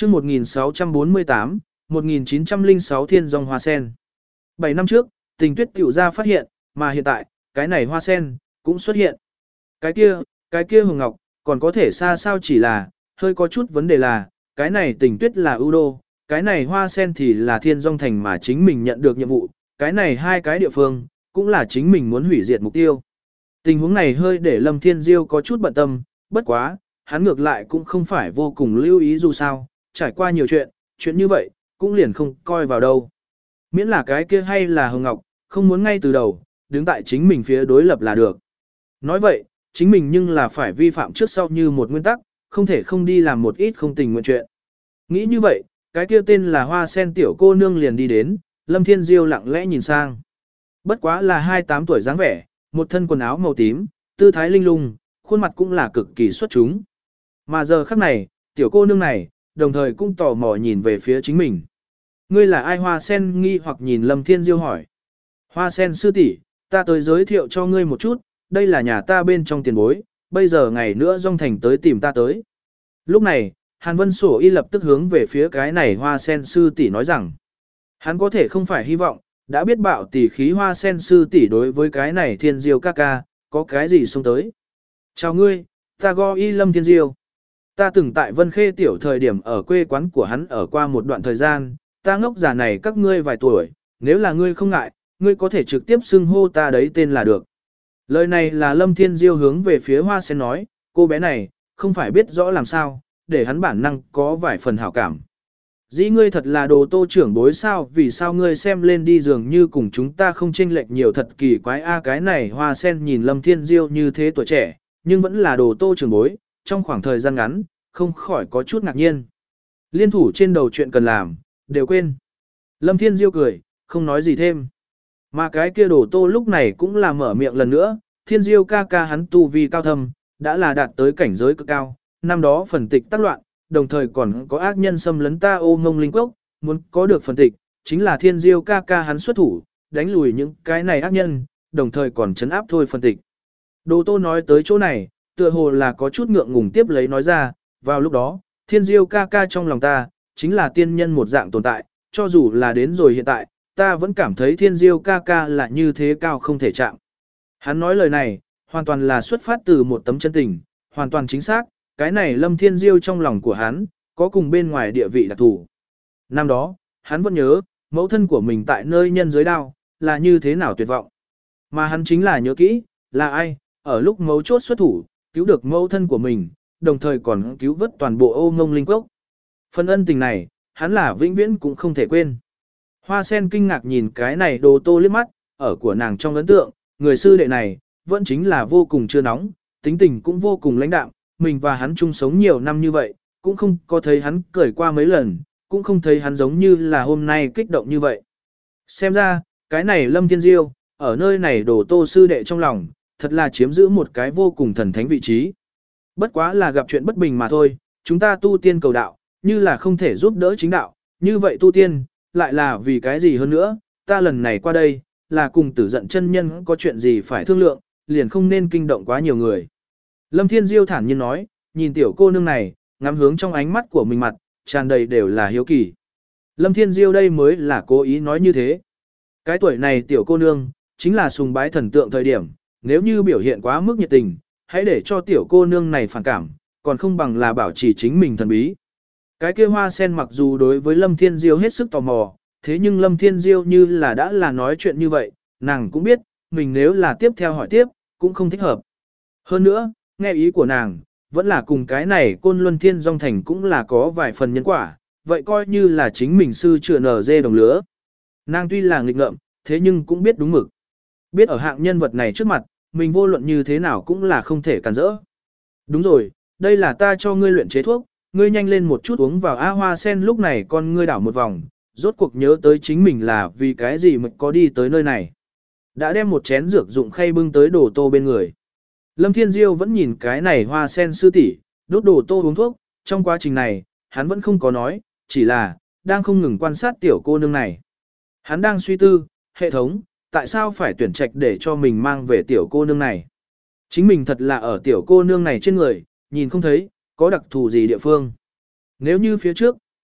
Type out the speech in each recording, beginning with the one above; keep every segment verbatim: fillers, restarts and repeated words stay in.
chương một nghìn sáu trăm bốn mươi tám, một nghìn chín trăm lẻ sáu thiên dòng hoa sen. bảy năm trước, Tình Tuyết tiểu ra phát hiện, mà hiện tại, cái này hoa sen, cũng xuất hiện. Cái kia, cái kia hồng ngọc, còn có thể xa sao chỉ là, hơi có chút vấn đề là, cái này Tình Tuyết là ưu đô, cái này hoa sen thì là thiên dòng thành mà chính mình nhận được nhiệm vụ, cái này hai cái địa phương, cũng là chính mình muốn hủy diệt mục tiêu. Tình huống này hơi để Lâm Thiên Diêu có chút bận tâm, bất quá, hắn ngược lại cũng không phải vô cùng lưu ý dù sao, trải qua nhiều chuyện, chuyện như vậy, cũng liền không coi vào đâu. Miễn là cái kia hay là Hồng Ngọc, không muốn ngay từ đầu, đứng tại chính mình phía đối lập là được. Nói vậy, chính mình nhưng là phải vi phạm trước sau như một nguyên tắc, không thể không đi làm một ít không tình nguyện chuyện. Nghĩ như vậy, cái kia tên là hoa sen tiểu cô nương liền đi đến, Lâm Thiên Diêu lặng lẽ nhìn sang. Bất quá là hai mươi tám tuổi dáng vẻ, một thân quần áo màu tím, tư thái linh lung, khuôn mặt cũng là cực kỳ xuất chúng. Mà giờ khắc này, tiểu cô nương này, đồng thời cũng tò mò nhìn về phía chính mình. Ngươi là ai? Hoa sen nghi hoặc nhìn Lâm Thiên Diêu hỏi. Hoa sen sư tỷ, ta tới giới thiệu cho ngươi một chút, đây là nhà ta bên trong tiền bối, bây giờ ngày nữa Dung Thành tới tìm ta tới. Lúc này, Hàn Vân Sổ y lập tức hướng về phía cái này hoa sen sư tỷ nói rằng, hắn có thể không phải hy vọng, đã biết bạo tỷ khí hoa sen sư tỷ đối với cái này Thiên Diêu ca ca, có cái gì xông tới. Chào ngươi, ta gọi y Lâm Thiên Diêu. Ta từng tại Vân Khê tiểu thời điểm ở quê quán của hắn ở qua một đoạn thời gian, ta ngốc già này các ngươi vài tuổi, nếu là ngươi không ngại, ngươi có thể trực tiếp xưng hô ta đấy tên là được. Lời này là Lâm Thiên Diêu hướng về phía hoa sen nói, cô bé này, không phải biết rõ làm sao, để hắn bản năng có vài phần hảo cảm. Dĩ ngươi thật là đồ tô trưởng bối sao, vì sao ngươi xem lên đi dường như cùng chúng ta không chênh lệch nhiều, thật kỳ quái a. Cái này hoa sen nhìn Lâm Thiên Diêu như thế tuổi trẻ, nhưng vẫn là đồ tô trưởng bối, trong khoảng thời gian ngắn, không khỏi có chút ngạc nhiên. Liên thủ trên đầu chuyện cần làm, đều quên. Lâm Thiên Diêu cười, không nói gì thêm. Mà cái kia đồ tô lúc này cũng là mở miệng lần nữa, Thiên Diêu ca ca hắn tu vi cao thâm, đã là đạt tới cảnh giới cực cao, năm đó phần tịch tác loạn, đồng thời còn có ác nhân xâm lấn ta Ô Ngông Linh Cốc, muốn có được phần tịch, chính là Thiên Diêu ca ca hắn xuất thủ, đánh lùi những cái này ác nhân, đồng thời còn chấn áp thôi phần tịch. Đồ tô nói tới chỗ này, tựa hồ là có chút ngượng ngùng tiếp lấy nói ra, vào lúc đó, Thiên Diêu ca ca trong lòng ta, chính là tiên nhân một dạng tồn tại, cho dù là đến rồi hiện tại, ta vẫn cảm thấy Thiên Diêu ca ca là như thế cao không thể chạm. Hắn nói lời này, hoàn toàn là xuất phát từ một tấm chân tình, hoàn toàn chính xác, cái này Lâm Thiên Diêu trong lòng của hắn, có cùng bên ngoài địa vị đặc thù. Năm đó, hắn vẫn nhớ, mẫu thân của mình tại nơi nhân giới đao, là như thế nào tuyệt vọng. Mà hắn chính là nhớ kỹ, là ai, ở lúc mấu chốt xuất thủ, cứu được mẫu thân của mình, đồng thời còn cứu vớt toàn bộ Ô Ngông Linh Cốc. Phần ân tình này, hắn là vĩnh viễn cũng không thể quên. Hoa sen kinh ngạc nhìn cái này đồ tô liếc mắt, ở của nàng trong ấn tượng, người sư đệ này, vẫn chính là vô cùng chưa nóng, tính tình cũng vô cùng lãnh đạm, mình và hắn chung sống nhiều năm như vậy, cũng không có thấy hắn cười qua mấy lần, cũng không thấy hắn giống như là hôm nay kích động như vậy. Xem ra, cái này Lâm Thiên Diêu, ở nơi này đồ tô sư đệ trong lòng, thật là chiếm giữ một cái vô cùng thần thánh vị trí. Bất quá là gặp chuyện bất bình mà thôi, chúng ta tu tiên cầu đạo, như là không thể giúp đỡ chính đạo, như vậy tu tiên, lại là vì cái gì hơn nữa, ta lần này qua đây, là cùng tử giận chân nhân có chuyện gì phải thương lượng, liền không nên kinh động quá nhiều người. Lâm Thiên Diêu thản nhiên nói, nhìn tiểu cô nương này, ngắm hướng trong ánh mắt của mình mặt, tràn đầy đều là hiếu kỳ. Lâm Thiên Diêu đây mới là cố ý nói như thế. Cái tuổi này tiểu cô nương, chính là sùng bái thần tượng thời điểm, nếu như biểu hiện quá mức nhiệt tình, hãy để cho tiểu cô nương này phản cảm, còn không bằng là bảo trì chính mình thần bí. Cái kia hoa sen mặc dù đối với Lâm Thiên Diêu hết sức tò mò, thế nhưng Lâm Thiên Diêu như là đã là nói chuyện như vậy, nàng cũng biết, mình nếu là tiếp theo hỏi tiếp, cũng không thích hợp. Hơn nữa, nghe ý của nàng, vẫn là cùng cái này Côn Luân Thiên Dung Thành cũng là có vài phần nhân quả, vậy coi như là chính mình sư chữa nở dê đồng lứa. Nàng tuy là nghịch ngợm, thế nhưng cũng biết đúng mực. Biết ở hạng nhân vật này trước mặt, mình vô luận như thế nào cũng là không thể cản rỡ. Đúng rồi, đây là ta cho ngươi luyện chế thuốc, ngươi nhanh lên một chút uống vào. A hoa sen lúc này con ngươi đảo một vòng, rốt cuộc nhớ tới chính mình là vì cái gì mà có đi tới nơi này. Đã đem một chén dược dụng khay bưng tới đồ tô bên người. Lâm Thiên Diêu vẫn nhìn cái này hoa sen sư tỷ đốt đồ tô uống thuốc, trong quá trình này, hắn vẫn không có nói, chỉ là, đang không ngừng quan sát tiểu cô nương này. Hắn đang suy tư, hệ thống, tại sao phải tuyển trạch để cho mình mang về tiểu cô nương này. Chính mình thật là ở tiểu cô nương này trên người, nhìn không thấy, có đặc thù gì địa phương. Nếu như phía trước,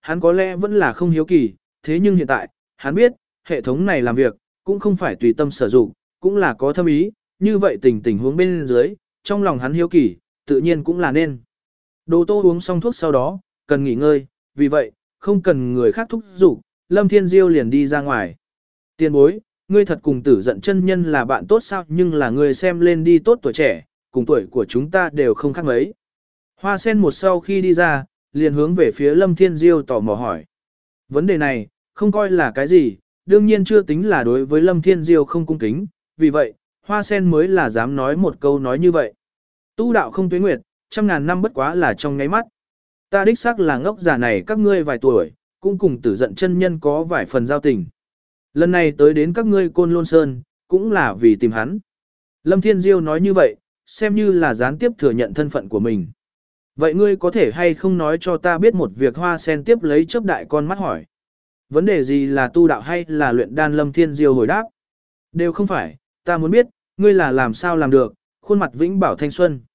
hắn có lẽ vẫn là không hiếu kỳ, thế nhưng hiện tại, hắn biết, hệ thống này làm việc, cũng không phải tùy tâm sở dụng, cũng là có thâm ý, như vậy tình tình huống bên dưới, trong lòng hắn hiếu kỳ, tự nhiên cũng là nên. Đồ Tô uống xong thuốc sau đó, cần nghỉ ngơi, vì vậy, không cần người khác thúc giục, Lâm Thiên Diêu liền đi ra ngoài. Tiền bối, ngươi thật cùng Tử Giận chân nhân là bạn tốt sao, nhưng là ngươi xem lên đi tốt tuổi trẻ, cùng tuổi của chúng ta đều không khác mấy. Hoa sen một sau khi đi ra, liền hướng về phía Lâm Thiên Diêu tò mò hỏi. Vấn đề này, không coi là cái gì, đương nhiên chưa tính là đối với Lâm Thiên Diêu không cung kính, vì vậy, hoa sen mới là dám nói một câu nói như vậy. Tu đạo không tuế nguyệt, trăm ngàn năm bất quá là trong ngáy mắt. Ta đích xác là ngốc già này các ngươi vài tuổi, cũng cùng Tử Giận chân nhân có vài phần giao tình. Lần này tới đến các ngươi Côn Lôn Sơn, cũng là vì tìm hắn. Lâm Thiên Diêu nói như vậy, xem như là gián tiếp thừa nhận thân phận của mình. Vậy ngươi có thể hay không nói cho ta biết một việc? Hoa sen tiếp lấy chớp đại con mắt hỏi. Vấn đề gì, là tu đạo hay là luyện đan? Lâm Thiên Diêu hồi đáp. Đều không phải, ta muốn biết, ngươi là làm sao làm được, khuôn mặt vĩnh bảo thanh xuân.